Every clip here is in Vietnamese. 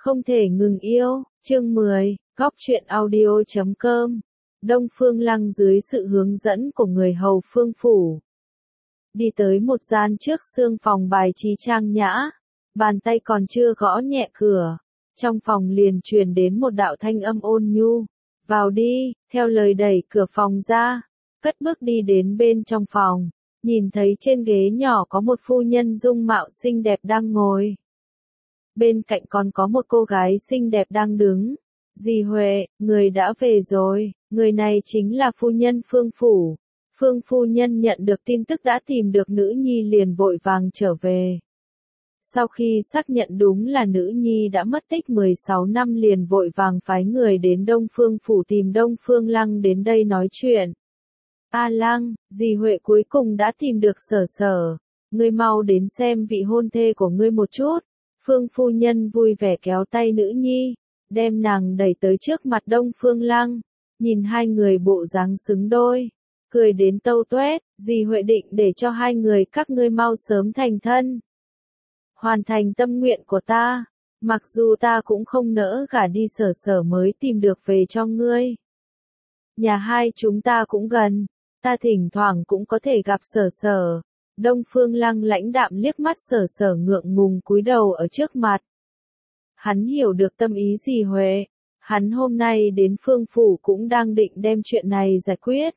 Không thể ngừng yêu, chương 10, góc truyện audio.com. Đông Phương Lăng dưới sự hướng dẫn của người hầu Phương Phủ. Đi tới một gian trước sương phòng bài trí trang nhã, bàn tay còn chưa gõ nhẹ cửa. Trong phòng liền truyền đến một đạo thanh âm ôn nhu. Vào đi, theo lời đẩy cửa phòng ra, cất bước đi đến bên trong phòng, nhìn thấy trên ghế nhỏ có một phu nhân dung mạo xinh đẹp đang ngồi. Bên cạnh còn có một cô gái xinh đẹp đang đứng. Dì Huệ, người đã về rồi, người này chính là phu nhân Phương Phủ. Phương phu nhân nhận được tin tức đã tìm được nữ nhi liền vội vàng trở về. Sau khi xác nhận đúng là nữ nhi đã mất tích 16 năm liền vội vàng phái người đến Đông Phương Phủ tìm Đông Phương Lăng đến đây nói chuyện. A Lăng, dì Huệ cuối cùng đã tìm được Sở Sở. Ngươi mau đến xem vị hôn thê của ngươi một chút. Phương phu nhân vui vẻ kéo tay nữ nhi, đem nàng đẩy tới trước mặt Đông Phương Lăng, nhìn hai người bộ dáng xứng đôi, cười đến tâu toét, dì Huệ định để cho hai người các ngươi mau sớm thành thân. Hoàn thành tâm nguyện của ta, mặc dù ta cũng không nỡ gả đi Sở Sở mới tìm được về cho ngươi. Nhà hai chúng ta cũng gần, ta thỉnh thoảng cũng có thể gặp Sở Sở. Đông Phương Lăng lãnh đạm liếc mắt Sở Sở ngượng ngùng cúi đầu ở trước mặt. Hắn hiểu được tâm ý dì Huệ, hắn hôm nay đến Phương Phủ cũng đang định đem chuyện này giải quyết.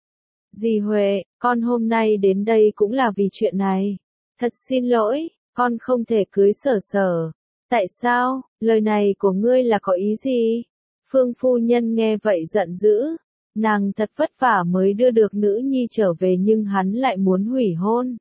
Dì Huệ, con hôm nay đến đây cũng là vì chuyện này. Thật xin lỗi, con không thể cưới Sở Sở. Tại sao, lời này của ngươi là có ý gì? Phương phu nhân nghe vậy giận dữ. Nàng thật vất vả mới đưa được nữ nhi trở về nhưng hắn lại muốn hủy hôn.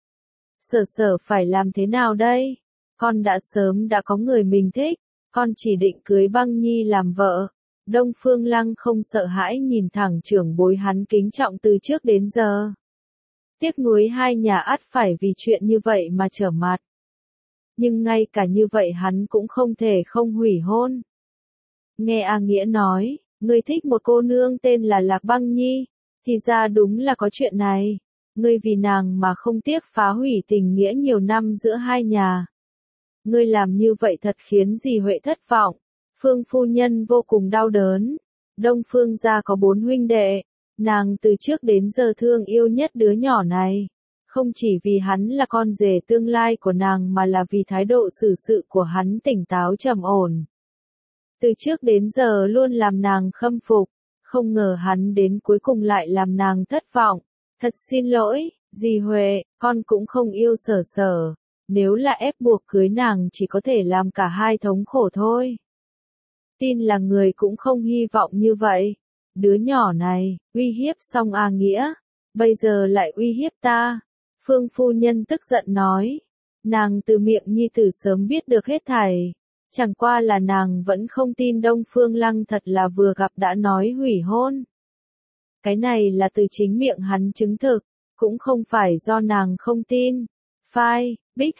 Sở Sở phải làm thế nào đây? Con đã sớm đã có người mình thích, con chỉ định cưới Băng Nhi làm vợ. Đông Phương Lăng không sợ hãi nhìn thẳng trưởng bối hắn kính trọng từ trước đến giờ. Tiếc nuối hai nhà ắt phải vì chuyện như vậy mà trở mặt. Nhưng ngay cả như vậy hắn cũng không thể không hủy hôn. Nghe A Nghĩa nói, ngươi thích một cô nương tên là Lạc Băng Nhi, thì ra đúng là có chuyện này. Ngươi vì nàng mà không tiếc phá hủy tình nghĩa nhiều năm giữa hai nhà. Ngươi làm như vậy thật khiến dì Huệ thất vọng. Phương phu nhân vô cùng đau đớn. Đông Phương gia có 4 huynh đệ, nàng từ trước đến giờ thương yêu nhất đứa nhỏ này. Không chỉ vì hắn là con rể tương lai của nàng mà là vì thái độ xử sự của hắn tỉnh táo trầm ổn. Từ trước đến giờ luôn làm nàng khâm phục, không ngờ hắn đến cuối cùng lại làm nàng thất vọng. Thật xin lỗi, dì Huệ, con cũng không yêu Sở Sở. Nếu là ép buộc cưới nàng chỉ có thể làm cả hai thống khổ thôi. Tin là người cũng không hy vọng như vậy. Đứa nhỏ này, uy hiếp xong A Nghĩa, bây giờ lại uy hiếp ta. Phương phu nhân tức giận nói. Nàng từ miệng nhi tử sớm biết được hết thảy. Chẳng qua là nàng vẫn không tin Đông Phương Lăng thật là vừa gặp đã nói hủy hôn. Cái này là từ chính miệng hắn chứng thực, cũng không phải do nàng không tin. File, Bích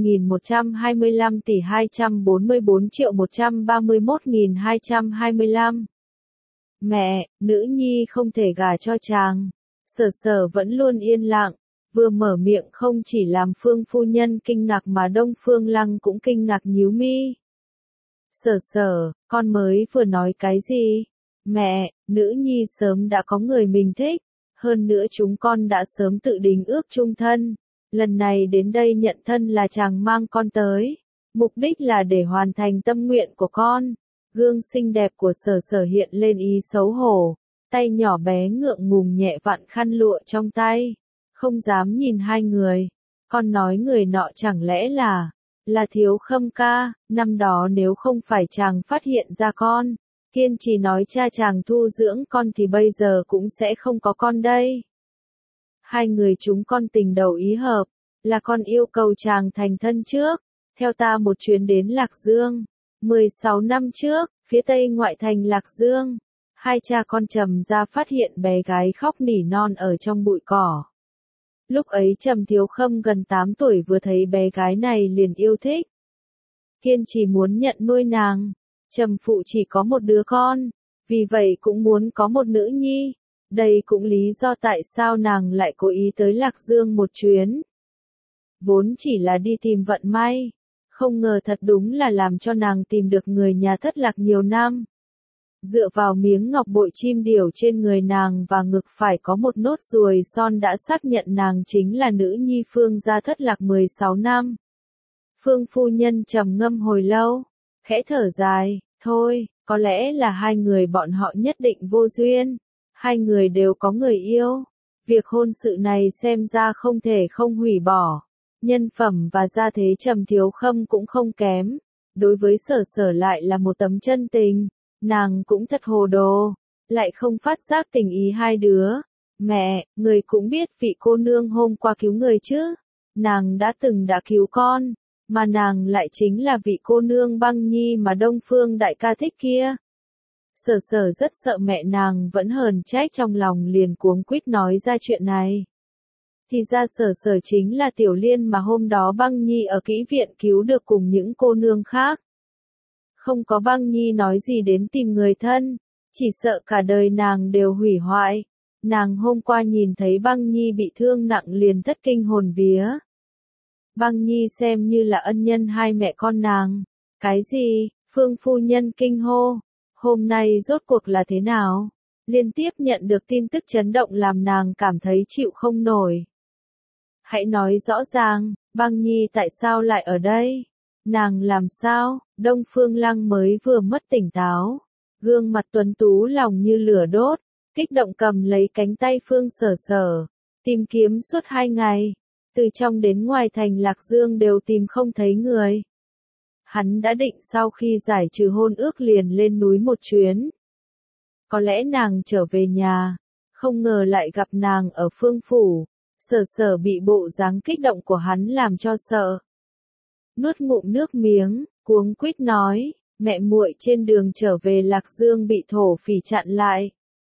20.125 tỷ 244.131.225. Mẹ, nữ nhi không thể gả cho chàng. Sở Sở vẫn luôn yên lặng, vừa mở miệng không chỉ làm Phương phu nhân kinh ngạc mà Đông Phương Lăng cũng kinh ngạc nhíu mi. Sở Sở, con mới vừa nói cái gì? Mẹ, nữ nhi sớm đã có người mình thích, hơn nữa chúng con đã sớm tự đính ước chung thân. Lần này đến đây nhận thân là chàng mang con tới, mục đích là để hoàn thành tâm nguyện của con. Gương xinh đẹp của Sở Sở hiện lên ý xấu hổ, tay nhỏ bé ngượng ngùng nhẹ vặn khăn lụa trong tay, không dám nhìn hai người. Con nói người nọ chẳng lẽ là Thiếu Khâm ca, năm đó nếu không phải chàng phát hiện ra con, kiên trì nói cha chàng thu dưỡng con thì bây giờ cũng sẽ không có con đây. Hai người chúng con tình đầu ý hợp, là con yêu cầu chàng thành thân trước, theo ta một chuyến đến Lạc Dương. 16 năm trước, phía tây ngoại thành Lạc Dương, hai cha con Trầm ra phát hiện bé gái khóc nỉ non ở trong bụi cỏ. Lúc ấy Trầm Thiếu Khâm gần 8 tuổi vừa thấy bé gái này liền yêu thích. Kiên trì muốn nhận nuôi nàng. Trầm phụ chỉ có một đứa con, vì vậy cũng muốn có một nữ nhi. Đây cũng lý do tại sao nàng lại cố ý tới Lạc Dương một chuyến. Vốn chỉ là đi tìm vận may, Không ngờ thật đúng là làm cho nàng tìm được người nhà thất lạc nhiều năm. Dựa vào miếng ngọc bội chim điểu trên người nàng và ngực phải có một nốt ruồi son đã xác nhận nàng chính là nữ nhi Phương gia thất lạc 16 năm. Phương phu nhân trầm ngâm hồi lâu, khẽ thở dài, thôi, có lẽ là hai người bọn họ nhất định vô duyên. Hai người đều có người yêu. Việc hôn sự này xem ra không thể không hủy bỏ. Nhân phẩm và gia thế Trầm Thiếu Khâm cũng không kém. Đối với Sở Sở lại là một tấm chân tình. Nàng cũng thật hồ đồ. Lại không phát giác tình ý hai đứa. Mẹ, người cũng biết vị cô nương hôm qua cứu người chứ. Nàng đã cứu con. Mà nàng lại chính là vị cô nương Băng Nhi mà Đông Phương đại ca thích kia. Sở Sở rất sợ mẹ nàng vẫn hờn trách trong lòng liền cuống quýt nói ra chuyện này. Thì ra Sở Sở chính là Tiểu Liên mà hôm đó Băng Nhi ở kỹ viện cứu được cùng những cô nương khác. Không có Băng Nhi nói gì đến tìm người thân, chỉ sợ cả đời nàng đều hủy hoại. Nàng hôm qua nhìn thấy Băng Nhi bị thương nặng liền thất kinh hồn vía. Băng Nhi xem như là ân nhân hai mẹ con nàng. Cái gì? Phương phu nhân kinh hô. Hôm nay rốt cuộc là thế nào? Liên tiếp nhận được tin tức chấn động làm nàng cảm thấy chịu không nổi. Hãy nói rõ ràng, Băng Nhi tại sao lại ở đây? Nàng làm sao? Đông Phương Lăng mới vừa mất tỉnh táo. Gương mặt tuấn tú lòng như lửa đốt, kích động cầm lấy cánh tay Phương Sở Sở. Tìm kiếm suốt 2 ngày. Từ trong đến ngoài thành Lạc Dương đều tìm không thấy người. Hắn đã định sau khi giải trừ hôn ước liền lên núi một chuyến. Có lẽ nàng trở về nhà, không ngờ lại gặp nàng ở Phương phủ. Sở Sở bị bộ dáng kích động của hắn làm cho sợ. Nuốt ngụm nước miếng, cuống quýt nói, mẹ muội trên đường trở về Lạc Dương bị thổ phỉ chặn lại.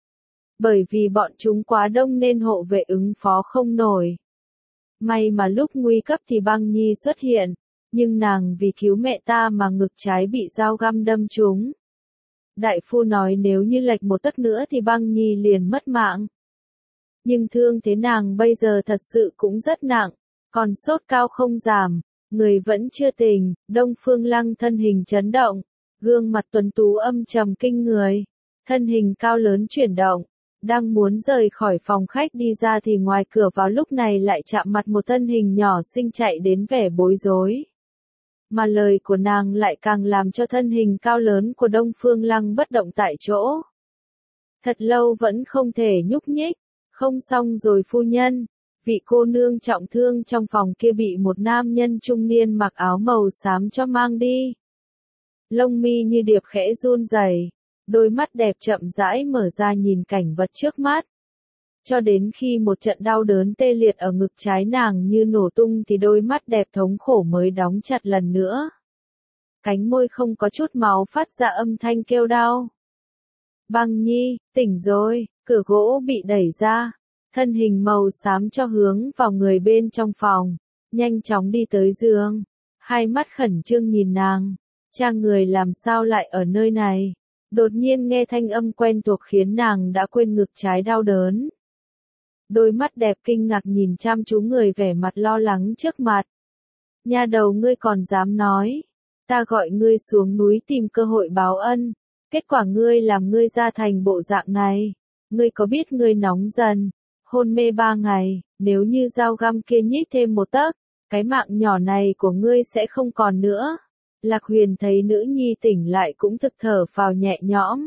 Bởi vì bọn chúng quá đông nên hộ vệ ứng phó không nổi. May mà lúc nguy cấp thì Băng Nhi xuất hiện, nhưng nàng vì cứu mẹ ta mà ngực trái bị dao găm đâm trúng. Đại phu nói nếu như lệch một tấc nữa thì Băng Nhi liền mất mạng. Nhưng thương thế nàng bây giờ thật sự cũng rất nặng, còn sốt cao không giảm, người vẫn chưa tỉnh. Đông Phương Lăng thân hình chấn động, gương mặt tuấn tú âm trầm kinh người, thân hình cao lớn chuyển động. Đang muốn rời khỏi phòng khách đi ra thì ngoài cửa vào lúc này lại chạm mặt một thân hình nhỏ xinh chạy đến vẻ bối rối. Mà lời của nàng lại càng làm cho thân hình cao lớn của Đông Phương Lăng bất động tại chỗ. Thật lâu vẫn không thể nhúc nhích, không xong rồi phu nhân, vị cô nương trọng thương trong phòng kia bị một nam nhân trung niên mặc áo màu xám cho mang đi. Lông mi như điệp khẽ run rẩy. Đôi mắt đẹp chậm rãi mở ra nhìn cảnh vật trước mắt. Cho đến khi một trận đau đớn tê liệt ở ngực trái nàng như nổ tung thì đôi mắt đẹp thống khổ mới đóng chặt lần nữa. Cánh môi không có chút máu phát ra âm thanh kêu đau. Băng Nhi, tỉnh rồi, cửa gỗ bị đẩy ra. Thân hình màu xám cho hướng vào người bên trong phòng. Nhanh chóng đi tới giường. Hai mắt khẩn trương nhìn nàng. Cha người làm sao lại ở nơi này? Đột nhiên nghe thanh âm quen thuộc khiến nàng đã quên ngực trái đau đớn. Đôi mắt đẹp kinh ngạc nhìn chăm chú người vẻ mặt lo lắng trước mặt. Nha đầu ngươi còn dám nói. Ta gọi ngươi xuống núi tìm cơ hội báo ân. Kết quả ngươi làm ngươi ra thành bộ dạng này. Ngươi có biết ngươi nóng dần. Hôn mê 3 ngày, nếu như dao găm kia nhích thêm một tấc, cái mạng nhỏ này của ngươi sẽ không còn nữa. Lạc Huyền thấy nữ nhi tỉnh lại cũng thực thở phào nhẹ nhõm.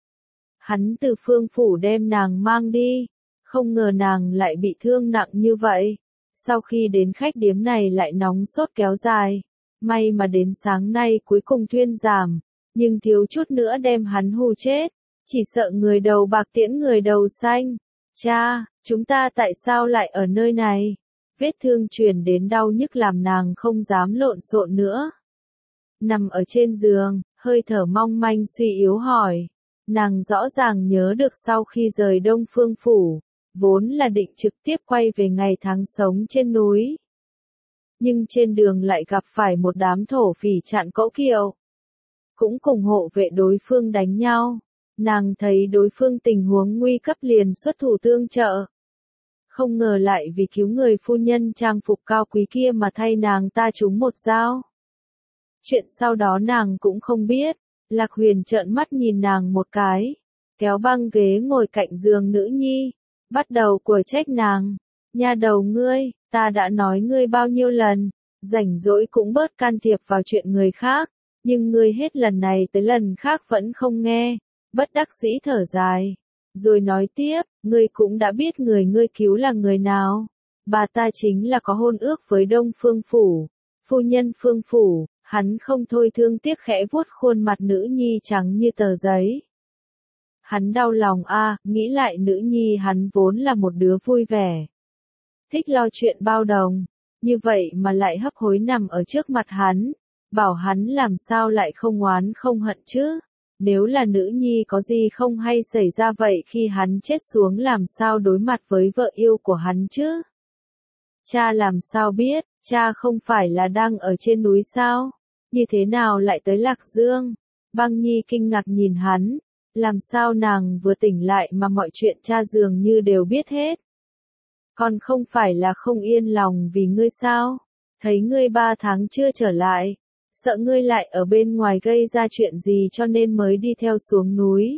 Hắn từ Phương phủ đem nàng mang đi, không ngờ nàng lại bị thương nặng như vậy. Sau khi đến khách điếm này lại nóng sốt kéo dài, may mà đến sáng nay cuối cùng thuyên giảm, nhưng thiếu chút nữa đem hắn hù chết, chỉ sợ người đầu bạc tiễn người đầu xanh. Cha, chúng ta tại sao lại ở nơi này? Vết thương truyền đến đau nhức làm nàng không dám lộn xộn nữa. Nằm ở trên giường, hơi thở mong manh suy yếu hỏi. Nàng rõ ràng nhớ được sau khi rời Đông Phương phủ, vốn là định trực tiếp quay về ngày tháng sống trên núi. Nhưng trên đường lại gặp phải một đám thổ phỉ chặn cỗ kiệu. Cũng cùng hộ vệ đối phương đánh nhau. Nàng thấy đối phương tình huống nguy cấp liền xuất thủ tương trợ. Không ngờ lại vì cứu người phu nhân trang phục cao quý kia mà thay nàng ta trúng một dao. Chuyện sau đó nàng cũng không biết. Lạc Huyền trợn mắt nhìn nàng một cái, kéo băng ghế ngồi cạnh giường nữ nhi, bắt đầu quở trách nàng. Nha đầu ngươi, ta đã nói ngươi bao nhiêu lần, rảnh rỗi cũng bớt can thiệp vào chuyện người khác, nhưng ngươi hết lần này tới lần khác vẫn không nghe, bất đắc dĩ thở dài. Rồi nói tiếp, ngươi cũng đã biết người ngươi cứu là người nào. Bà ta chính là có hôn ước với Đông Phương Phủ, phu nhân Phương Phủ. Hắn không thôi thương tiếc khẽ vuốt khuôn mặt nữ nhi trắng như tờ giấy. Hắn đau lòng nghĩ lại nữ nhi hắn vốn là một đứa vui vẻ. Thích lo chuyện bao đồng, như vậy mà lại hấp hối nằm ở trước mặt hắn, bảo hắn làm sao lại không oán không hận chứ. Nếu là nữ nhi có gì không hay xảy ra vậy khi hắn chết xuống làm sao đối mặt với vợ yêu của hắn chứ. Cha làm sao biết, cha không phải là đang ở trên núi sao? Như thế nào lại tới Lạc Dương? Băng Nhi kinh ngạc nhìn hắn, làm sao nàng vừa tỉnh lại mà mọi chuyện cha dường như đều biết hết. Còn không phải là không yên lòng vì ngươi sao? Thấy ngươi 3 tháng chưa trở lại, sợ ngươi lại ở bên ngoài gây ra chuyện gì cho nên mới đi theo xuống núi.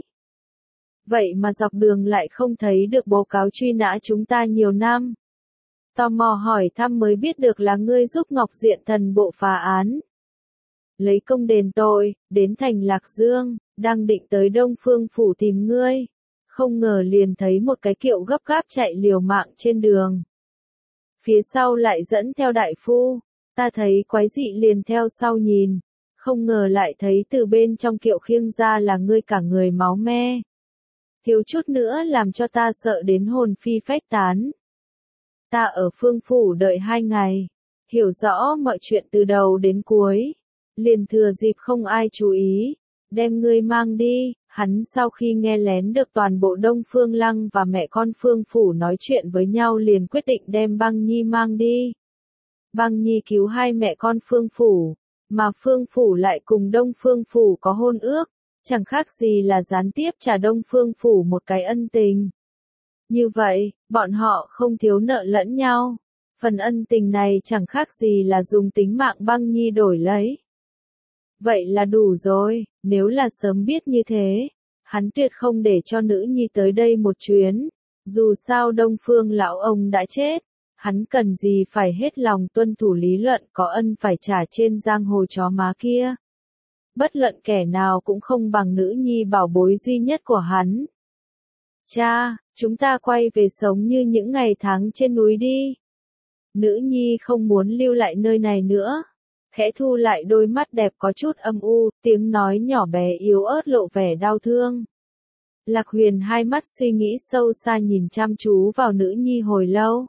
Vậy mà dọc đường lại không thấy được báo cáo truy nã chúng ta nhiều năm. Tò mò hỏi thăm mới biết được là ngươi giúp Ngọc Diện Thần bộ phá án. Lấy công đền tội, đến thành Lạc Dương, đang định tới Đông Phương Phủ tìm ngươi. Không ngờ liền thấy một cái kiệu gấp gáp chạy liều mạng trên đường. Phía sau lại dẫn theo đại phu, ta thấy quái dị liền theo sau nhìn. Không ngờ lại thấy từ bên trong kiệu khiêng ra là ngươi cả người máu me. Thiếu chút nữa làm cho ta sợ đến hồn phi phách tán. Ta ở Phương Phủ đợi 2 ngày, hiểu rõ mọi chuyện từ đầu đến cuối. Liền thừa dịp không ai chú ý, đem ngươi mang đi. Hắn sau khi nghe lén được toàn bộ Đông Phương Lăng và mẹ con Phương Phủ nói chuyện với nhau liền quyết định đem Băng Nhi mang đi. Băng Nhi cứu 2 mẹ con Phương Phủ, mà Phương Phủ lại cùng Đông Phương Phủ có hôn ước, chẳng khác gì là gián tiếp trả Đông Phương Phủ một cái ân tình. Như vậy, bọn họ không thiếu nợ lẫn nhau. Phần ân tình này chẳng khác gì là dùng tính mạng Băng Nhi đổi lấy. Vậy là đủ rồi, nếu là sớm biết như thế, hắn tuyệt không để cho nữ nhi tới đây một chuyến. Dù sao Đông Phương lão ông đã chết, hắn cần gì phải hết lòng tuân thủ lý luận có ân phải trả trên giang hồ chó má kia. Bất luận kẻ nào cũng không bằng nữ nhi bảo bối duy nhất của hắn. Cha, chúng ta quay về sống như những ngày tháng trên núi đi. Nữ nhi không muốn lưu lại nơi này nữa. Khẽ thu lại đôi mắt đẹp có chút âm u, tiếng nói nhỏ bé yếu ớt lộ vẻ đau thương. Lạc Huyền hai mắt suy nghĩ sâu xa nhìn chăm chú vào nữ nhi hồi lâu.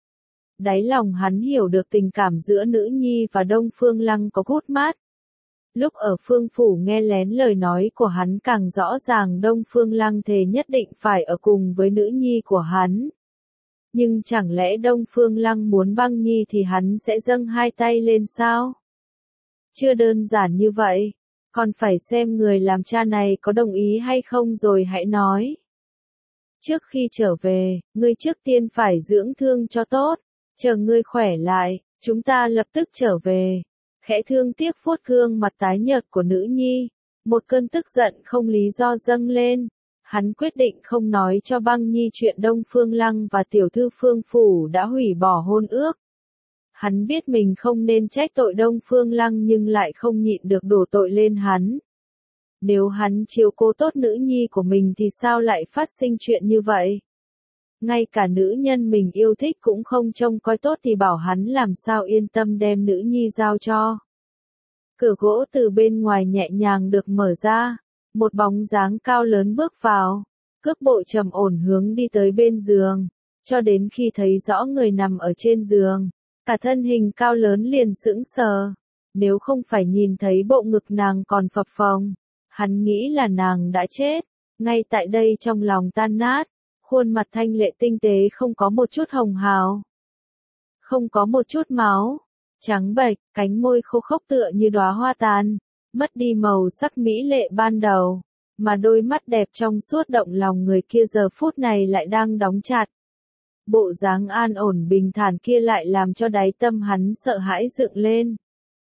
Đáy lòng hắn hiểu được tình cảm giữa nữ nhi và Đông Phương Lăng có gút mát. Lúc ở Phương Phủ nghe lén lời nói của hắn càng rõ ràng Đông Phương Lăng thề nhất định phải ở cùng với nữ nhi của hắn. Nhưng chẳng lẽ Đông Phương Lăng muốn Băng Nhi thì hắn sẽ dâng 2 tay lên sao? Chưa đơn giản như vậy, còn phải xem người làm cha này có đồng ý hay không rồi hãy nói. Trước khi trở về, ngươi trước tiên phải dưỡng thương cho tốt, chờ ngươi khỏe lại, chúng ta lập tức trở về. Khẽ thương tiếc vuốt gương mặt tái nhợt của nữ nhi, một cơn tức giận không lý do dâng lên. Hắn quyết định không nói cho Băng Nhi chuyện Đông Phương Lăng và tiểu thư Phương Phủ đã hủy bỏ hôn ước. Hắn biết mình không nên trách tội Đông Phương Lăng nhưng lại không nhịn được đổ tội lên hắn. Nếu hắn chiếu cố tốt nữ nhi của mình thì sao lại phát sinh chuyện như vậy? Ngay cả nữ nhân mình yêu thích cũng không trông coi tốt thì bảo hắn làm sao yên tâm đem nữ nhi giao cho. Cửa gỗ từ bên ngoài nhẹ nhàng được mở ra, một bóng dáng cao lớn bước vào, cước bộ trầm ổn hướng đi tới bên giường, cho đến khi thấy rõ người nằm ở trên giường, cả thân hình cao lớn liền sững sờ. Nếu không phải nhìn thấy bộ ngực nàng còn phập phồng, hắn nghĩ là nàng đã chết. Ngay tại đây trong lòng tan nát, khuôn mặt thanh lệ tinh tế không có một chút hồng hào, không có một chút máu, trắng bệch, cánh môi khô khốc tựa như đóa hoa tàn, mất đi màu sắc mỹ lệ ban đầu, mà đôi mắt đẹp trong suốt động lòng người kia giờ phút này lại đang đóng chặt. Bộ dáng an ổn bình thản kia lại làm cho đáy tâm hắn sợ hãi dựng lên.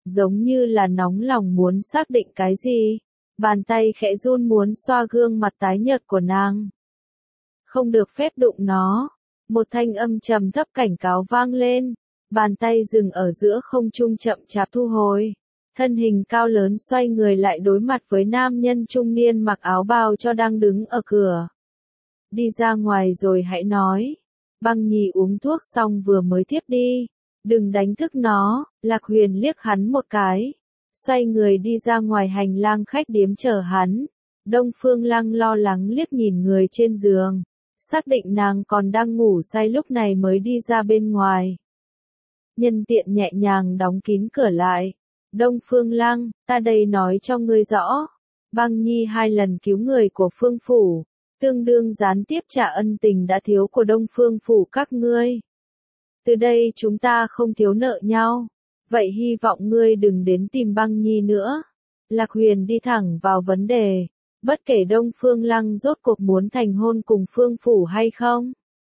giống như là nóng lòng muốn xác định cái gì. Bàn tay khẽ run muốn xoa gương mặt tái nhợt của nàng. Không được phép đụng nó. Một thanh âm trầm thấp cảnh cáo vang lên. Bàn tay dừng ở giữa không trung chậm chạp thu hồi. Thân hình cao lớn xoay người lại đối mặt với nam nhân trung niên mặc áo bào cho đang đứng ở cửa. Đi ra ngoài rồi hãy nói. Băng Nhi uống thuốc xong vừa mới thiếp đi. Đừng đánh thức nó. Lạc Huyền liếc hắn một cái. Xoay người đi ra ngoài hành lang khách điếm chờ hắn. Đông Phương Lăng lo lắng liếc nhìn người trên giường. Xác định nàng còn đang ngủ say lúc này mới đi ra bên ngoài. Nhân tiện nhẹ nhàng đóng kín cửa lại. Đông Phương Lăng, ta đây nói cho ngươi rõ. Băng Nhi 2 lần cứu người của Phương Phủ. Tương đương gián tiếp trả ân tình đã thiếu của Đông Phương Phủ các ngươi. Từ đây chúng ta không thiếu nợ nhau. Vậy hy vọng ngươi đừng đến tìm Băng Nhi nữa. Lạc Huyền đi thẳng vào vấn đề. Bất kể Đông Phương Lăng rốt cuộc muốn thành hôn cùng Phương Phủ hay không.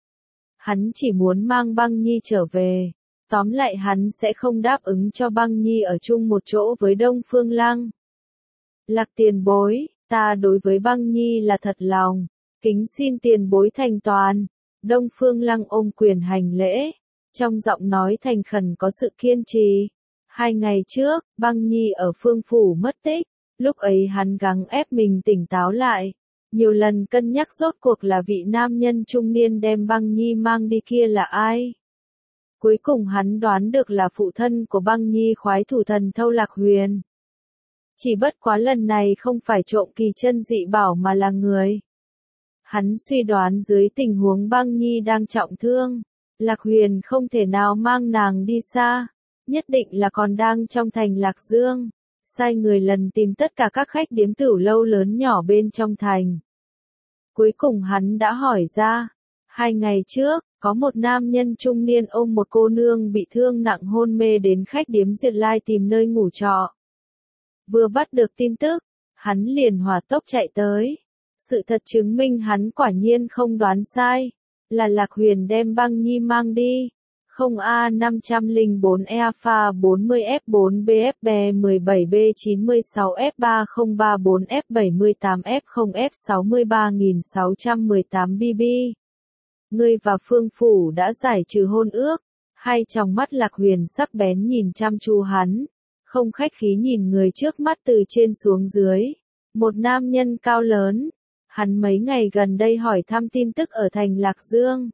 Hắn chỉ muốn mang Băng Nhi trở về. Tóm lại hắn sẽ không đáp ứng cho Băng Nhi ở chung một chỗ với Đông Phương Lăng. Lạc tiền bối, ta đối với Băng Nhi là thật lòng. Kính xin tiền bối thành toàn. Đông Phương Lăng ôm quyền hành lễ. Trong giọng nói thành khẩn có sự kiên trì. 2 ngày trước, Băng Nhi ở Phương Phủ mất tích. Lúc ấy hắn gắng ép mình tỉnh táo lại. Nhiều lần cân nhắc rốt cuộc là vị nam nhân trung niên đem Băng Nhi mang đi kia là ai. Cuối cùng hắn đoán được là phụ thân của Băng Nhi khoái thủ thần Thâu Lạc Huyền. Chỉ bất quá lần này không phải trộm kỳ chân dị bảo mà là người. Hắn suy đoán dưới tình huống Băng Nhi đang trọng thương. Lạc Huyền không thể nào mang nàng đi xa. Nhất định là còn đang trong thành Lạc Dương. Sai người lần tìm tất cả các khách điếm tửu lâu lớn nhỏ bên trong thành. Cuối cùng hắn đã hỏi ra. 2 ngày trước, có một nam nhân trung niên ôm một cô nương bị thương nặng hôn mê đến khách điếm Duyệt Lai tìm nơi ngủ trọ. Vừa bắt được tin tức, hắn liền hỏa tốc chạy tới. Sự thật chứng minh hắn quả nhiên không đoán sai. Là Lạc Huyền đem Băng Nhi mang đi. 0A504E pha 40F4BF bè 17B96F303F0F63618BB. Ngươi và Phương Phủ đã giải trừ hôn ước. 2 tròng mắt Lạc Huyền sắc bén nhìn chăm chú hắn. Không khách khí nhìn người trước mắt từ trên xuống dưới. Một nam nhân cao lớn. Hắn mấy ngày gần đây hỏi thăm tin tức ở thành Lạc Dương.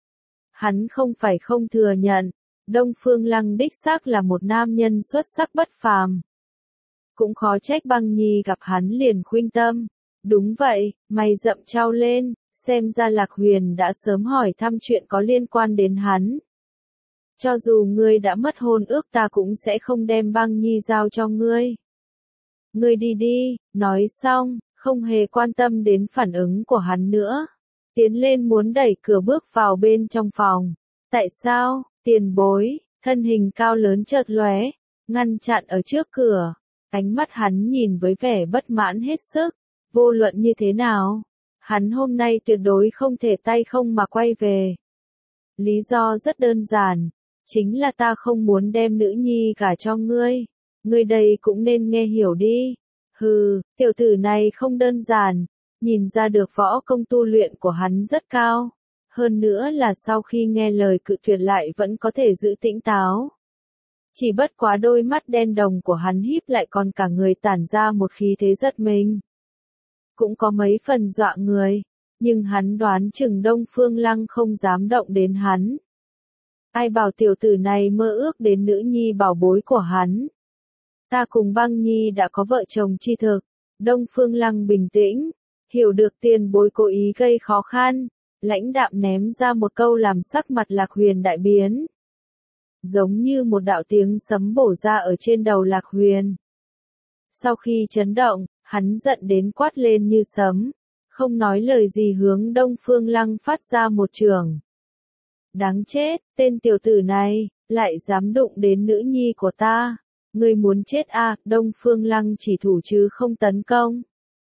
Hắn không phải không thừa nhận. Đông Phương Lăng đích xác là một nam nhân xuất sắc bất phàm. Cũng khó trách Băng Nhi gặp hắn liền khuynh tâm. Đúng vậy, mày rậm trao lên. Xem ra Lạc Huyền đã sớm hỏi thăm chuyện có liên quan đến hắn. Cho dù ngươi đã mất hôn ước ta cũng sẽ không đem Băng Nhi giao cho ngươi. Ngươi đi đi, nói xong, không hề quan tâm đến phản ứng của hắn nữa. Tiến lên muốn đẩy cửa bước vào bên trong phòng. Tại sao, tiền bối, thân hình cao lớn chợt lóe, ngăn chặn ở trước cửa. Ánh mắt hắn nhìn với vẻ bất mãn hết sức. Vô luận như thế nào, hắn hôm nay tuyệt đối không thể tay không mà quay về. Lý do rất đơn giản, chính là ta không muốn đem nữ nhi gả cho ngươi. Ngươi đây cũng nên nghe hiểu đi. Hừ, tiểu tử này không đơn giản, nhìn ra được võ công tu luyện của hắn rất cao. Hơn nữa là sau khi nghe lời cự tuyệt lại vẫn có thể giữ tĩnh táo. Chỉ bất quá đôi mắt đen đồng của hắn híp lại còn cả người tản ra một khí thế giật mình. Cũng có mấy phần dọa người, nhưng hắn đoán chừng Đông Phương Lăng không dám động đến hắn. Ai bảo tiểu tử này mơ ước đến nữ nhi bảo bối của hắn. Ta cùng Băng Nhi đã có vợ chồng chi thực. Đông Phương Lăng bình tĩnh, hiểu được tiền bối cố ý gây khó khăn, lãnh đạm ném ra một câu làm sắc mặt Lạc Huyền đại biến. Giống như một đạo tiếng sấm bổ ra ở trên đầu Lạc Huyền. Sau khi chấn động, hắn giận đến quát lên như sấm, không nói lời gì hướng Đông Phương Lăng phát ra một chưởng. Đáng chết, tên tiểu tử này, lại dám đụng đến nữ nhi của ta. Ngươi muốn chết à, Đông Phương Lăng chỉ thủ chứ không tấn công.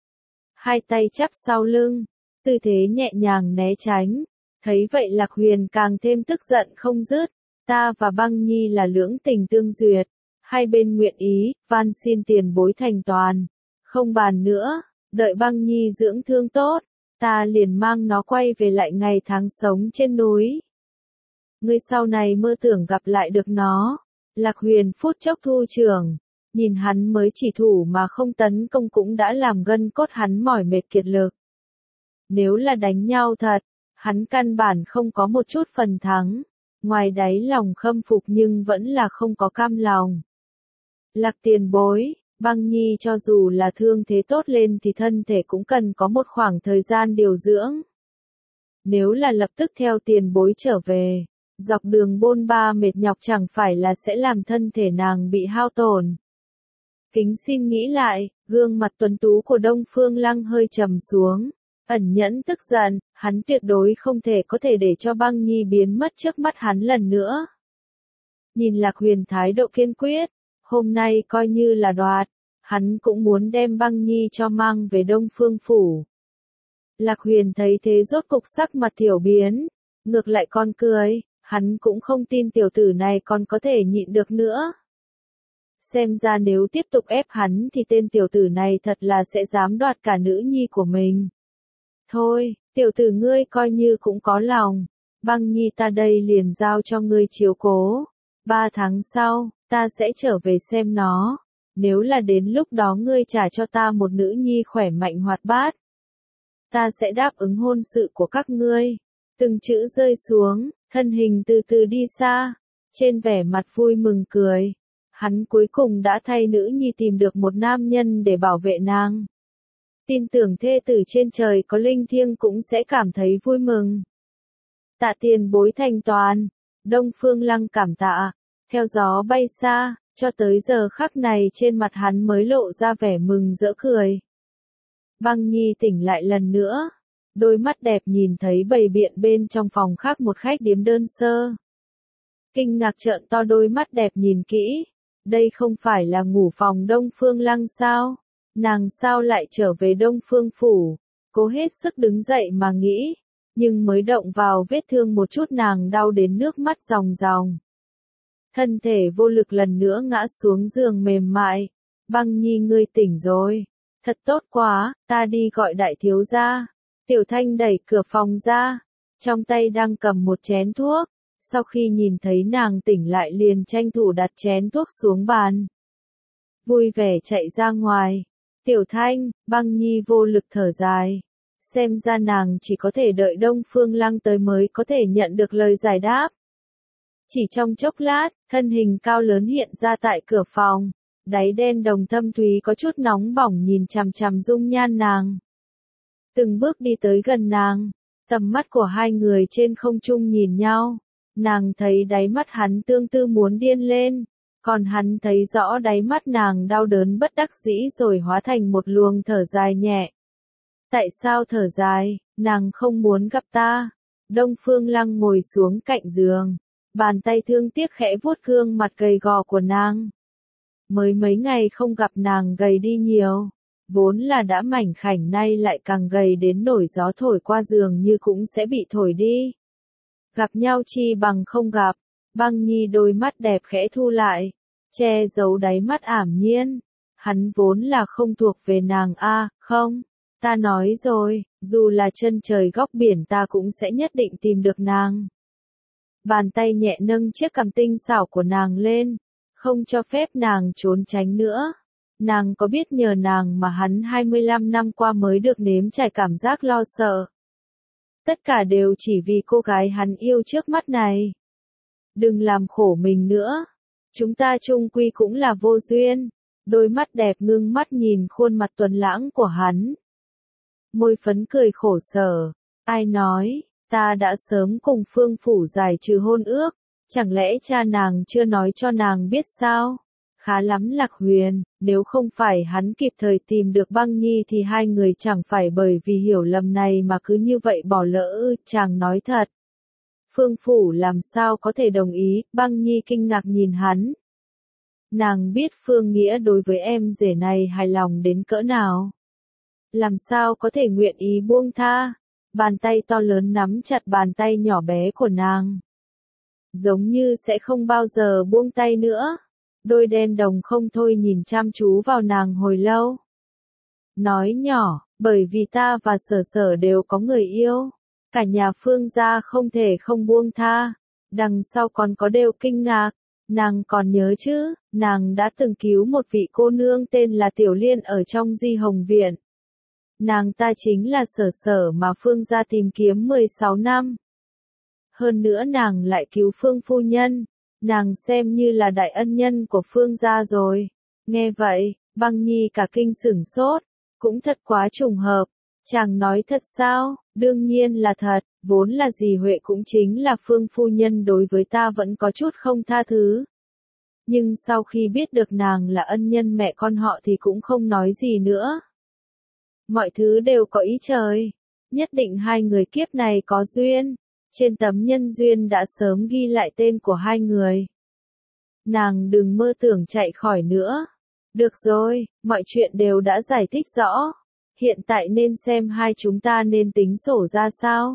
2 tay chắp sau lưng, tư thế nhẹ nhàng né tránh. Thấy vậy Lạc Huyền càng thêm tức giận không dứt. Ta và Băng Nhi là lưỡng tình tương duyệt. Hai bên nguyện ý, van xin tiền bối thành toàn. Không bàn nữa, đợi băng nhi dưỡng thương tốt, ta liền mang nó quay về lại ngày tháng sống trên núi. Ngươi sau này mơ tưởng gặp lại được nó. Lạc Huyền phút chốc thu trường, nhìn hắn mới chỉ thủ mà không tấn công cũng đã làm gân cốt hắn mỏi mệt kiệt lực. Nếu là đánh nhau thật, hắn căn bản không có một chút phần thắng, ngoài đáy lòng khâm phục nhưng vẫn là không có cam lòng. Lạc tiền bối, băng nhi cho dù là thương thế tốt lên thì thân thể cũng cần có một khoảng thời gian điều dưỡng. Nếu là lập tức theo tiền bối trở về, dọc đường bôn ba mệt nhọc chẳng phải là sẽ làm thân thể nàng bị hao tổn. Kính xin nghĩ lại, gương mặt tuấn tú của Đông Phương Lăng hơi trầm xuống, ẩn nhẫn tức giận, hắn tuyệt đối không thể có thể để cho băng nhi biến mất trước mắt hắn lần nữa. Nhìn Lạc Huyền thái độ kiên quyết, hôm nay coi như là đoạt, hắn cũng muốn đem băng nhi cho mang về Đông Phương phủ. Lạc Huyền thấy thế rốt cục sắc mặt tiểu biến, ngược lại con cười, hắn cũng không tin tiểu tử này còn có thể nhịn được nữa. Xem ra nếu tiếp tục ép hắn thì tên tiểu tử này thật là sẽ dám đoạt cả nữ nhi của mình. Thôi, tiểu tử ngươi coi như cũng có lòng, băng nhi ta đây liền giao cho ngươi chiếu cố. 3 tháng sau, ta sẽ trở về xem nó, nếu là đến lúc đó ngươi trả cho ta một nữ nhi khỏe mạnh hoạt bát, ta sẽ đáp ứng hôn sự của các ngươi. Từng chữ rơi xuống, thân hình từ từ đi xa, trên vẻ mặt vui mừng cười. Hắn cuối cùng đã thay nữ nhi tìm được một nam nhân để bảo vệ nàng. Tin tưởng thê tử trên trời có linh thiêng cũng sẽ cảm thấy vui mừng. Tạ tiền bối thành toàn, Đông Phương Lăng cảm tạ, theo gió bay xa, cho tới giờ khắc này trên mặt hắn mới lộ ra vẻ mừng rỡ cười. Băng nhi tỉnh lại lần nữa, đôi mắt đẹp nhìn thấy bày biện bên trong phòng khác một khách điếm đơn sơ. Kinh ngạc trợn to đôi mắt đẹp nhìn kỹ, đây không phải là ngủ phòng Đông Phương Lăng sao? Nàng sao lại trở về Đông Phương phủ? Cố hết sức đứng dậy mà nghĩ, nhưng mới động vào vết thương một chút nàng đau đến nước mắt ròng ròng. Thân thể vô lực lần nữa ngã xuống giường mềm mại. Băng nhi ngươi tỉnh rồi. Thật tốt quá, ta đi gọi đại thiếu gia. Tiểu Thanh đẩy cửa phòng ra, trong tay đang cầm một chén thuốc. Sau khi nhìn thấy nàng tỉnh lại liền tranh thủ đặt chén thuốc xuống bàn. Vui vẻ chạy ra ngoài. Tiểu Thanh, băng nhi vô lực thở dài. Xem ra nàng chỉ có thể đợi Đông Phương Lăng tới mới có thể nhận được lời giải đáp. Chỉ trong chốc lát, thân hình cao lớn hiện ra tại cửa phòng. Đáy đen đồng thâm thúy có chút nóng bỏng nhìn chằm chằm dung nhan nàng. Từng bước đi tới gần nàng, tầm mắt của hai người trên không trung nhìn nhau. Nàng thấy đáy mắt hắn tương tư muốn điên lên, còn hắn thấy rõ đáy mắt nàng đau đớn bất đắc dĩ rồi hóa thành một luồng thở dài nhẹ. Tại sao thở dài, nàng không muốn gặp ta? Đông Phương Lăng ngồi xuống cạnh giường, bàn tay thương tiếc khẽ vuốt gương mặt gầy gò của nàng. Mới mấy ngày không gặp nàng gầy đi nhiều, vốn là đã mảnh khảnh nay lại càng gầy đến nổi gió thổi qua giường như cũng sẽ bị thổi đi. Gặp nhau chi bằng không gặp, băng nhi đôi mắt đẹp khẽ thu lại, che giấu đáy mắt ảm nhiên. Hắn vốn là không thuộc về nàng không, ta nói rồi, dù là chân trời góc biển ta cũng sẽ nhất định tìm được nàng. Bàn tay nhẹ nâng chiếc cằm tinh xảo của nàng lên, không cho phép nàng trốn tránh nữa. Nàng có biết nhờ nàng mà hắn 25 năm qua mới được nếm trải cảm giác lo sợ. Tất cả đều chỉ vì cô gái hắn yêu trước mắt này. Đừng làm khổ mình nữa. Chúng ta chung quy cũng là vô duyên. Đôi mắt đẹp ngưng mắt nhìn khuôn mặt tuấn lãng của hắn. Môi phấn cười khổ sở. Ai nói, ta đã sớm cùng Phương phủ giải trừ hôn ước. Chẳng lẽ cha nàng chưa nói cho nàng biết sao? Khá lắm Lạc Huyền, nếu không phải hắn kịp thời tìm được băng nhi thì hai người chẳng phải bởi vì hiểu lầm này mà cứ như vậy bỏ lỡ chàng nói thật. Phương phủ làm sao có thể đồng ý, băng nhi kinh ngạc nhìn hắn. Nàng biết Phương Nghĩa đối với em rể này hài lòng đến cỡ nào. Làm sao có thể nguyện ý buông tha, bàn tay to lớn nắm chặt bàn tay nhỏ bé của nàng. Giống như sẽ không bao giờ buông tay nữa. Đôi đen đồng không thôi nhìn chăm chú vào nàng hồi lâu. Nói nhỏ, bởi vì ta và Sở Sở đều có người yêu. Cả nhà Phương gia không thể không buông tha. Đằng sau còn có đều kinh ngạc. Nàng còn nhớ chứ, nàng đã từng cứu một vị cô nương tên là Tiểu Liên ở trong Di Hồng Viện. Nàng ta chính là Sở Sở mà Phương gia tìm kiếm 16 năm. Hơn nữa nàng lại cứu Phương phu nhân. Nàng xem như là đại ân nhân của Phương gia rồi. Nghe vậy, Băng Nhi cả kinh sửng sốt. Cũng thật quá trùng hợp. Chàng nói thật sao? Đương nhiên là thật, vốn là dì Huệ cũng chính là Phương phu nhân đối với ta vẫn có chút không tha thứ. Nhưng sau khi biết được nàng là ân nhân mẹ con họ thì cũng không nói gì nữa. Mọi thứ đều có ý trời. Nhất định hai người kiếp này có duyên. Trên tấm nhân duyên đã sớm ghi lại tên của hai người. Nàng đừng mơ tưởng chạy khỏi nữa. Được rồi, mọi chuyện đều đã giải thích rõ. Hiện tại nên xem hai chúng ta nên tính sổ ra sao.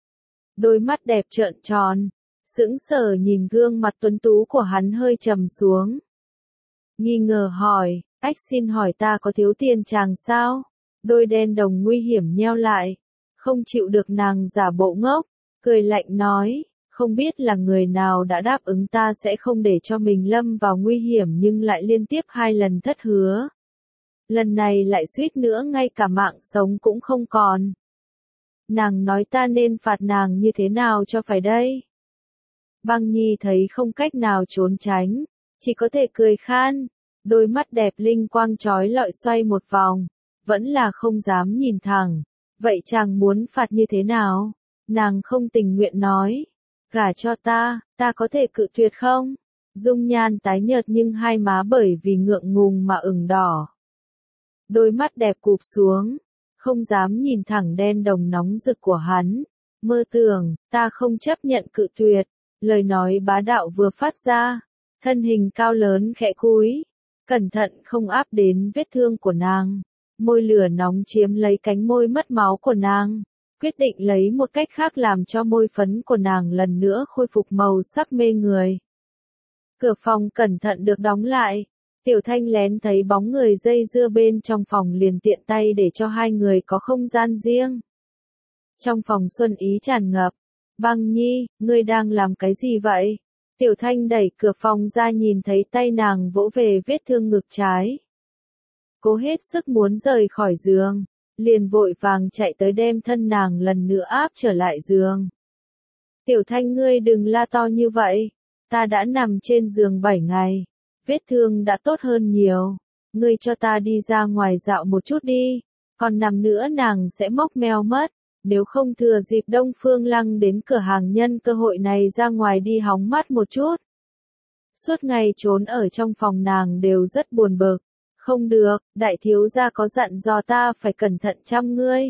Đôi mắt đẹp trợn tròn. Sững sờ nhìn gương mặt tuấn tú của hắn hơi trầm xuống. Nghi ngờ hỏi, ách xin hỏi ta có thiếu tiền chàng sao? Đôi đen đồng nguy hiểm nheo lại. Không chịu được nàng giả bộ ngốc. Cười lạnh nói, không biết là người nào đã đáp ứng ta sẽ không để cho mình lâm vào nguy hiểm nhưng lại liên tiếp 2 lần thất hứa. Lần này lại suýt nữa ngay cả mạng sống cũng không còn. Nàng nói ta nên phạt nàng như thế nào cho phải đây? Băng Nhi thấy không cách nào trốn tránh, chỉ có thể cười khan, đôi mắt đẹp linh quang chói lọi xoay một vòng, vẫn là không dám nhìn thẳng. Vậy chàng muốn phạt như thế nào? Nàng không tình nguyện nói, gả cho ta có thể cự tuyệt không? Dung nhan tái nhợt nhưng hai má bởi vì ngượng ngùng mà ửng đỏ. Đôi mắt đẹp cụp xuống, không dám nhìn thẳng đen đồng nóng rực của hắn. Mơ tưởng, ta không chấp nhận cự tuyệt. Lời nói bá đạo vừa phát ra, thân hình cao lớn khẽ cúi, cẩn thận không áp đến vết thương của nàng. Môi lửa nóng chiếm lấy cánh môi mất máu của nàng, quyết định lấy một cách khác làm cho môi phấn của nàng lần nữa khôi phục màu sắc mê người. Cửa phòng cẩn thận được đóng lại, Tiểu Thanh lén thấy bóng người dây dưa bên trong phòng liền tiện tay để cho hai người có không gian riêng. Trong phòng xuân ý tràn ngập. Băng Nhi, ngươi đang làm cái gì vậy? Tiểu Thanh đẩy cửa phòng ra nhìn thấy tay nàng vỗ về vết thương ngực trái. Cố hết sức muốn rời khỏi giường, liền vội vàng chạy tới đem thân nàng lần nữa áp trở lại giường. Tiểu Thanh ngươi đừng la to như vậy, ta đã nằm trên giường 7 ngày, vết thương đã tốt hơn nhiều, ngươi cho ta đi ra ngoài dạo một chút đi, còn nằm nữa nàng sẽ mốc meo mất. Nếu không thừa dịp Đông Phương Lăng đến cửa hàng nhân cơ hội này ra ngoài đi hóng mát một chút. Suốt ngày trốn ở trong phòng nàng đều rất buồn bực. Không được, đại thiếu gia có dặn dò ta phải cẩn thận chăm ngươi.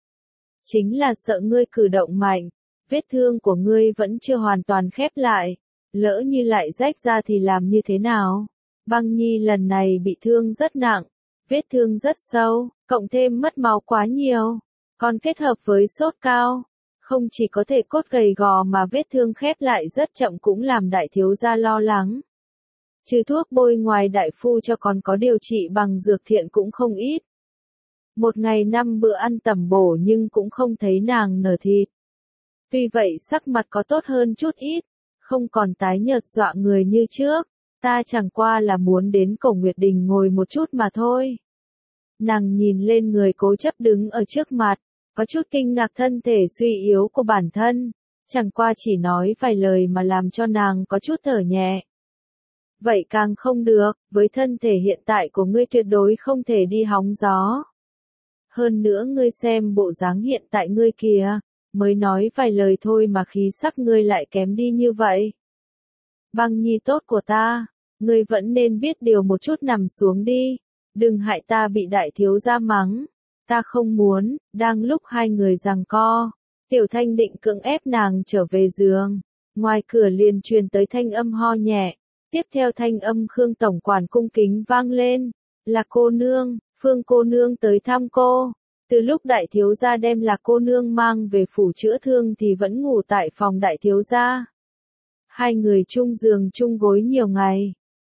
Chính là sợ ngươi cử động mạnh, vết thương của ngươi vẫn chưa hoàn toàn khép lại. Lỡ như lại rách ra thì làm như thế nào? Băng Nhi lần này bị thương rất nặng, vết thương rất sâu, cộng thêm mất máu quá nhiều. Còn kết hợp với sốt cao, không chỉ có thể cốt gầy gò mà vết thương khép lại rất chậm cũng làm đại thiếu gia lo lắng. Trừ thuốc bôi ngoài đại phu cho còn có điều trị bằng dược thiện cũng không ít. Một ngày 5 bữa ăn tầm bổ nhưng cũng không thấy nàng nở thịt. Tuy vậy sắc mặt có tốt hơn chút ít, không còn tái nhợt dọa người như trước, ta chẳng qua là muốn đến Cổ Nguyệt Đình ngồi một chút mà thôi. Nàng nhìn lên người cố chấp đứng ở trước mặt. Có chút kinh ngạc thân thể suy yếu của bản thân, chẳng qua chỉ nói vài lời mà làm cho nàng có chút thở nhẹ. Vậy càng không được, với thân thể hiện tại của ngươi tuyệt đối không thể đi hóng gió. Hơn nữa ngươi xem bộ dáng hiện tại ngươi kìa, mới nói vài lời thôi mà khí sắc ngươi lại kém đi như vậy. Băng Nhi tốt của ta, ngươi vẫn nên biết điều một chút nằm xuống đi, đừng hại ta bị đại thiếu gia mắng. Ta không muốn, đang lúc hai người giằng co, Tiểu Thanh định cưỡng ép nàng trở về giường, ngoài cửa liền truyền tới thanh âm ho nhẹ, tiếp theo thanh âm Khương tổng quản cung kính vang lên, là cô nương, Phương cô nương tới thăm cô. Từ lúc đại thiếu gia đem là cô nương mang về phủ chữa thương thì vẫn ngủ tại phòng đại thiếu gia. Hai người chung giường chung gối nhiều ngày,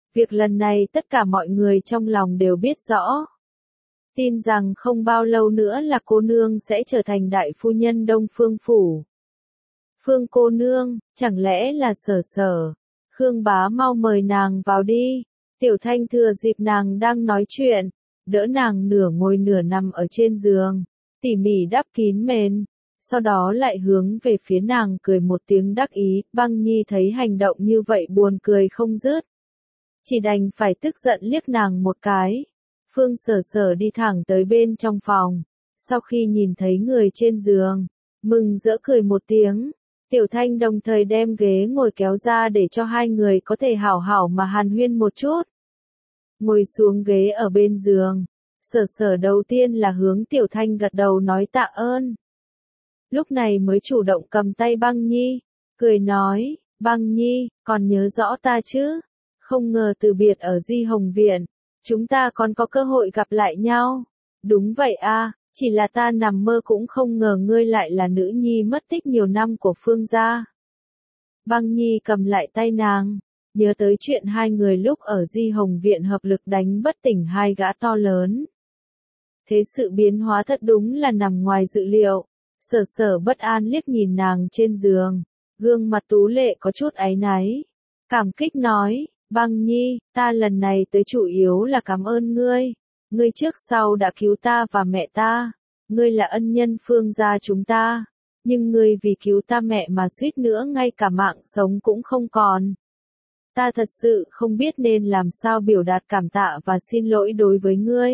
Việc lần này tất cả mọi người trong lòng đều biết rõ. Tin rằng không bao lâu nữa là cô nương sẽ trở thành đại phu nhân Đông Phương Phủ. Phương cô nương, chẳng lẽ là Sở Sở? Khương bá mau mời nàng vào đi. Tiểu Thanh thừa dịp nàng đang nói chuyện, đỡ nàng nửa ngồi nửa nằm ở trên giường, tỉ mỉ đắp kín mền, sau đó lại hướng về phía nàng cười một tiếng đắc ý. Băng Nhi thấy hành động như vậy buồn cười không dứt, chỉ đành phải tức giận liếc nàng một cái. Phương Sở Sở đi thẳng tới bên trong phòng, sau khi nhìn thấy người trên giường, mừng rỡ cười một tiếng. Tiểu Thanh đồng thời đem ghế ngồi kéo ra để cho hai người có thể hảo hảo mà hàn huyên một chút. Ngồi xuống ghế ở bên giường, Sở Sở đầu tiên là hướng Tiểu Thanh gật đầu nói tạ ơn. Lúc này mới chủ động cầm tay Băng Nhi, cười nói, Băng Nhi, còn nhớ rõ ta chứ? Không ngờ từ biệt ở Di Hồng Viện, chúng ta còn có cơ hội gặp lại nhau. Đúng vậy a, chỉ là ta nằm mơ cũng không ngờ ngươi lại là nữ nhi mất tích nhiều năm của Phương gia. Băng Nhi cầm lại tay nàng, nhớ tới chuyện hai người lúc ở Di Hồng Viện hợp lực đánh bất tỉnh hai gã to lớn. Thế sự biến hóa thật đúng là nằm ngoài dự liệu. Sở Sở bất an liếc nhìn nàng trên giường, gương mặt tú lệ có chút áy náy. Cảm kích nói, Băng Nhi, ta lần này tới chủ yếu là cảm ơn ngươi. Ngươi trước sau đã cứu ta và mẹ ta. Ngươi là ân nhân Phương gia chúng ta. Nhưng ngươi vì cứu ta mẹ mà suýt nữa ngay cả mạng sống cũng không còn. Ta thật sự không biết nên làm sao biểu đạt cảm tạ và xin lỗi đối với ngươi.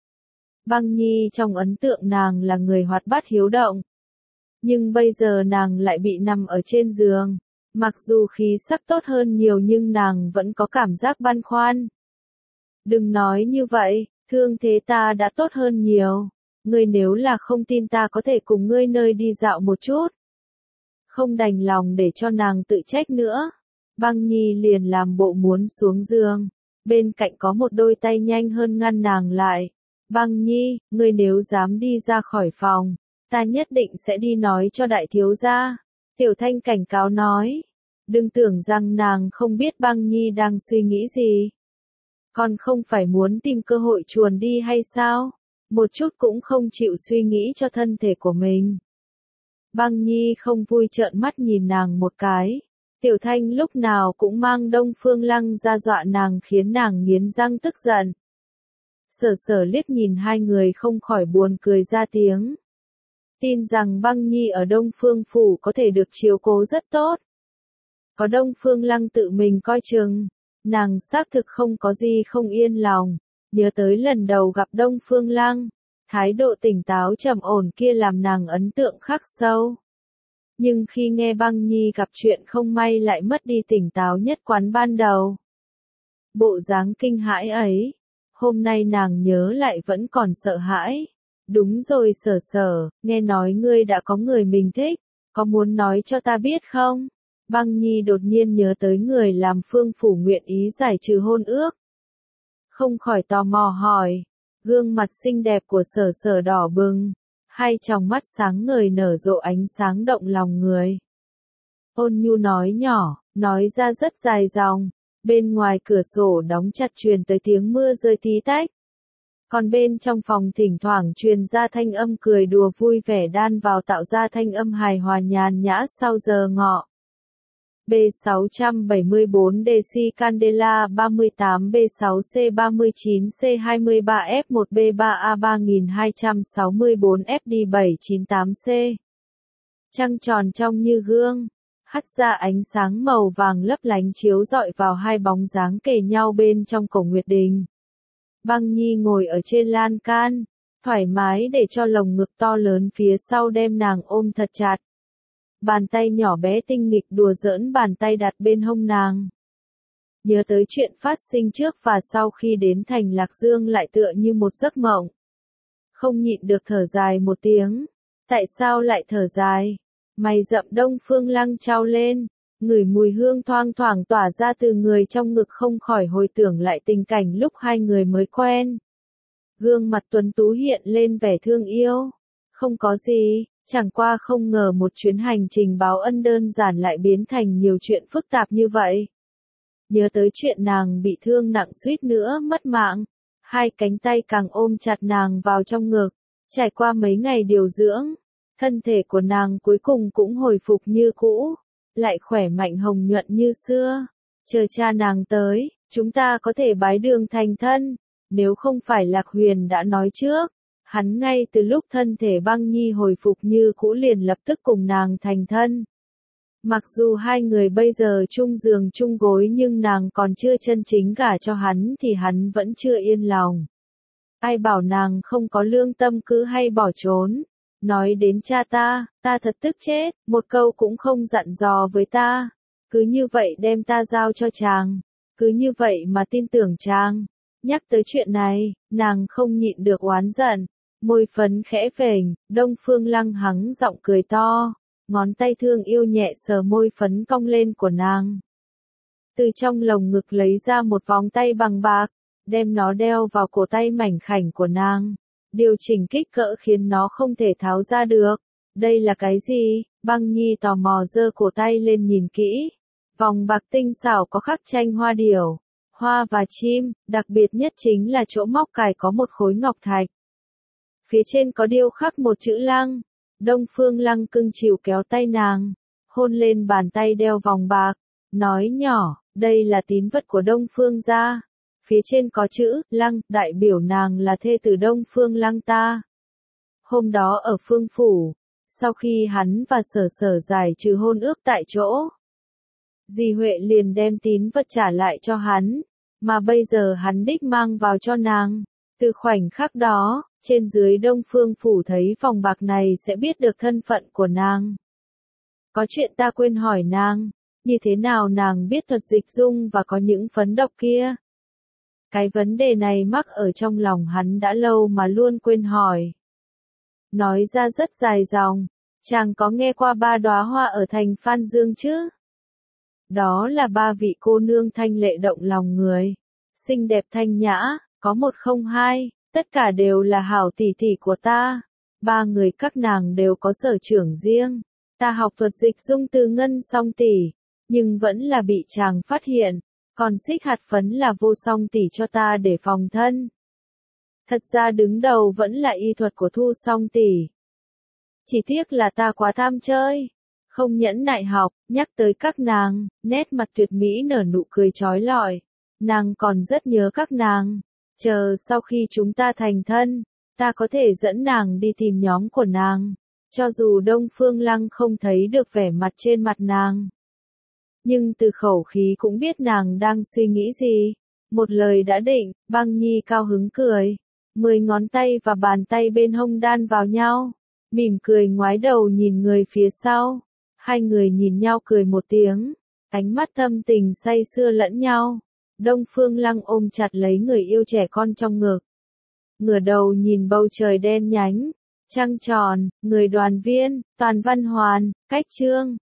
Băng Nhi trong ấn tượng nàng là người hoạt bát hiếu động. Nhưng bây giờ nàng lại bị nằm ở trên giường. Mặc dù khí sắc tốt hơn nhiều nhưng nàng vẫn có cảm giác băn khoăn. Đừng nói như vậy, thương thế ta đã tốt hơn nhiều. Ngươi nếu là không tin ta có thể cùng ngươi nơi đi dạo một chút. Không đành lòng để cho nàng tự trách nữa. Băng Nhi liền làm bộ muốn xuống giường. Bên cạnh có một đôi tay nhanh hơn ngăn nàng lại. Băng Nhi, ngươi nếu dám đi ra khỏi phòng, ta nhất định sẽ đi nói cho đại thiếu gia. Tiểu Thanh cảnh cáo nói. Đừng tưởng rằng nàng không biết Băng Nhi đang suy nghĩ gì. Còn không phải muốn tìm cơ hội chuồn đi hay sao? Một chút cũng không chịu suy nghĩ cho thân thể của mình. Băng Nhi không vui trợn mắt nhìn nàng một cái. Tiểu Thanh lúc nào cũng mang Đông Phương Lăng ra dọa nàng khiến nàng nghiến răng tức giận. Sở Sở liếc nhìn hai người không khỏi buồn cười ra tiếng. Tin rằng Băng Nhi ở Đông Phương Phủ có thể được chiếu cố rất tốt. Có Đông Phương Lăng tự mình coi chừng, nàng xác thực không có gì không yên lòng. Nhớ tới lần đầu gặp Đông Phương Lăng, thái độ tỉnh táo trầm ổn kia làm nàng ấn tượng khắc sâu. Nhưng khi nghe Băng Nhi gặp chuyện không may lại mất đi tỉnh táo nhất quán ban đầu. Bộ dáng kinh hãi ấy, hôm nay nàng nhớ lại vẫn còn sợ hãi. Đúng rồi Sở Sở, nghe nói ngươi đã có người mình thích, có muốn nói cho ta biết không? Băng Nhi đột nhiên nhớ tới người làm Phương Phủ nguyện ý giải trừ hôn ước. Không khỏi tò mò hỏi, gương mặt xinh đẹp của Sở Sở đỏ bừng, hai tròng mắt sáng ngời nở rộ ánh sáng động lòng người. Ôn nhu nói nhỏ, nói ra rất dài dòng, bên ngoài cửa sổ đóng chặt truyền tới tiếng mưa rơi tí tách. Còn bên trong phòng thỉnh thoảng truyền ra thanh âm cười đùa vui vẻ đan vào tạo ra thanh âm hài hòa nhàn nhã sau giờ ngọ. B674 DC Candela 38 B6C 39 C23 F1 B3A 3264 FD 798C. Trăng tròn trong như gương, hắt ra ánh sáng màu vàng lấp lánh chiếu rọi vào hai bóng dáng kề nhau bên trong cổ Nguyệt Đình. Băng Nhi ngồi ở trên lan can, thoải mái để cho lồng ngực to lớn phía sau đem nàng ôm thật chặt. Bàn tay nhỏ bé tinh nghịch đùa giỡn bàn tay đặt bên hông nàng. Nhớ tới chuyện phát sinh trước và sau khi đến thành Lạc Dương lại tựa như một giấc mộng. Không nhịn được thở dài một tiếng. Tại sao lại thở dài? Mày rậm Đông Phương Lăng trao lên, ngửi mùi hương thoang thoảng tỏa ra từ người trong ngực không khỏi hồi tưởng lại tình cảnh lúc hai người mới quen. Gương mặt tuấn tú hiện lên vẻ thương yêu. Không có gì. Chẳng qua không ngờ một chuyến hành trình báo ân đơn giản lại biến thành nhiều chuyện phức tạp như vậy. nhớ tới chuyện nàng bị thương nặng suýt nữa mất mạng. Hai cánh tay càng ôm chặt nàng vào trong ngực. Trải qua mấy ngày điều dưỡng, thân thể của nàng cuối cùng cũng hồi phục như cũ, lại khỏe mạnh hồng nhuận như xưa. Chờ cha nàng tới, chúng ta có thể bái đường thành thân. Nếu không phải Lạc Huyền đã nói trước, hắn ngay từ lúc thân thể Băng Nhi hồi phục như cũ liền lập tức cùng nàng thành thân. Mặc dù hai người bây giờ chung giường chung gối nhưng nàng còn chưa chân chính gả cho hắn thì hắn vẫn chưa yên lòng. Ai bảo nàng không có lương tâm cứ hay bỏ trốn. Nói đến cha ta thật tức chết, một câu cũng không dặn dò với ta. Cứ như vậy đem ta giao cho chàng, cứ như vậy mà tin tưởng chàng. Nhắc tới chuyện này, nàng không nhịn được oán giận, môi phấn khẽ phềnh, Đông Phương Lăng hắng giọng cười to, ngón tay thương yêu nhẹ sờ môi phấn cong lên của nàng. Từ trong lồng ngực lấy ra một vòng tay bằng bạc, đem nó đeo vào cổ tay mảnh khảnh của nàng, điều chỉnh kích cỡ khiến nó không thể tháo ra được. Đây là cái gì? Băng Nhi tò mò giơ cổ tay lên nhìn kỹ. Vòng bạc tinh xảo có khắc tranh hoa điểu, hoa và chim, đặc biệt nhất chính là chỗ móc cài có một khối ngọc thạch. Phía trên có điêu khắc một chữ Lăng. Đông Phương Lăng cưng chiều kéo tay nàng, hôn lên bàn tay đeo vòng bạc, nói nhỏ, đây là tín vật của Đông Phương gia. Phía trên có chữ Lăng, đại biểu nàng là thê tử Đông Phương Lăng ta. Hôm đó ở Phương phủ, sau khi hắn và Sở giải trừ hôn ước tại chỗ, Di Huệ liền đem tín vật trả lại cho hắn, mà bây giờ hắn đích mang vào cho nàng. Từ khoảnh khắc đó, trên dưới Đông Phương phủ thấy vòng bạc này sẽ biết được thân phận của nàng. Có chuyện ta quên hỏi nàng, như thế nào nàng biết thuật dịch dung và có những phấn độc kia? Cái vấn đề này mắc ở trong lòng hắn đã lâu mà luôn quên hỏi. Nói ra rất dài dòng, chàng có nghe qua 3 đóa hoa ở thành Phan Dương chứ? Đó là 3 vị cô nương thanh lệ động lòng người, xinh đẹp thanh nhã, có một không hai, tất cả đều là hảo tỷ tỷ của ta. 3 người các nàng đều có sở trường riêng. Ta học thuật dịch dung từ Ngân Song tỷ, nhưng vẫn là bị chàng phát hiện, còn xích hạt phấn là Vô Song tỷ cho ta để phòng thân. Thật ra đứng đầu vẫn là y thuật của Thu Song tỷ. Chỉ tiếc là ta quá tham chơi, không nhẫn nại học. Nhắc tới các nàng, nét mặt tuyệt mỹ nở nụ cười trói lọi. Nàng còn rất nhớ các nàng. Chờ sau khi chúng ta thành thân, ta có thể dẫn nàng đi tìm nhóm của nàng. Cho dù Đông Phương Lăng không thấy được vẻ mặt trên mặt nàng, nhưng từ khẩu khí cũng biết nàng đang suy nghĩ gì. Một lời đã định, Băng Nhi cao hứng cười. 10 ngón tay và bàn tay bên hông đan vào nhau, mỉm cười ngoái đầu nhìn người phía sau. Hai người nhìn nhau cười một tiếng, ánh mắt thâm tình say sưa lẫn nhau. Đông Phương Lăng ôm chặt lấy người yêu trẻ con trong ngực, ngửa đầu nhìn bầu trời đen nhánh, trăng tròn, người đoàn viên, Toàn Văn Hoàn, Cách Trương.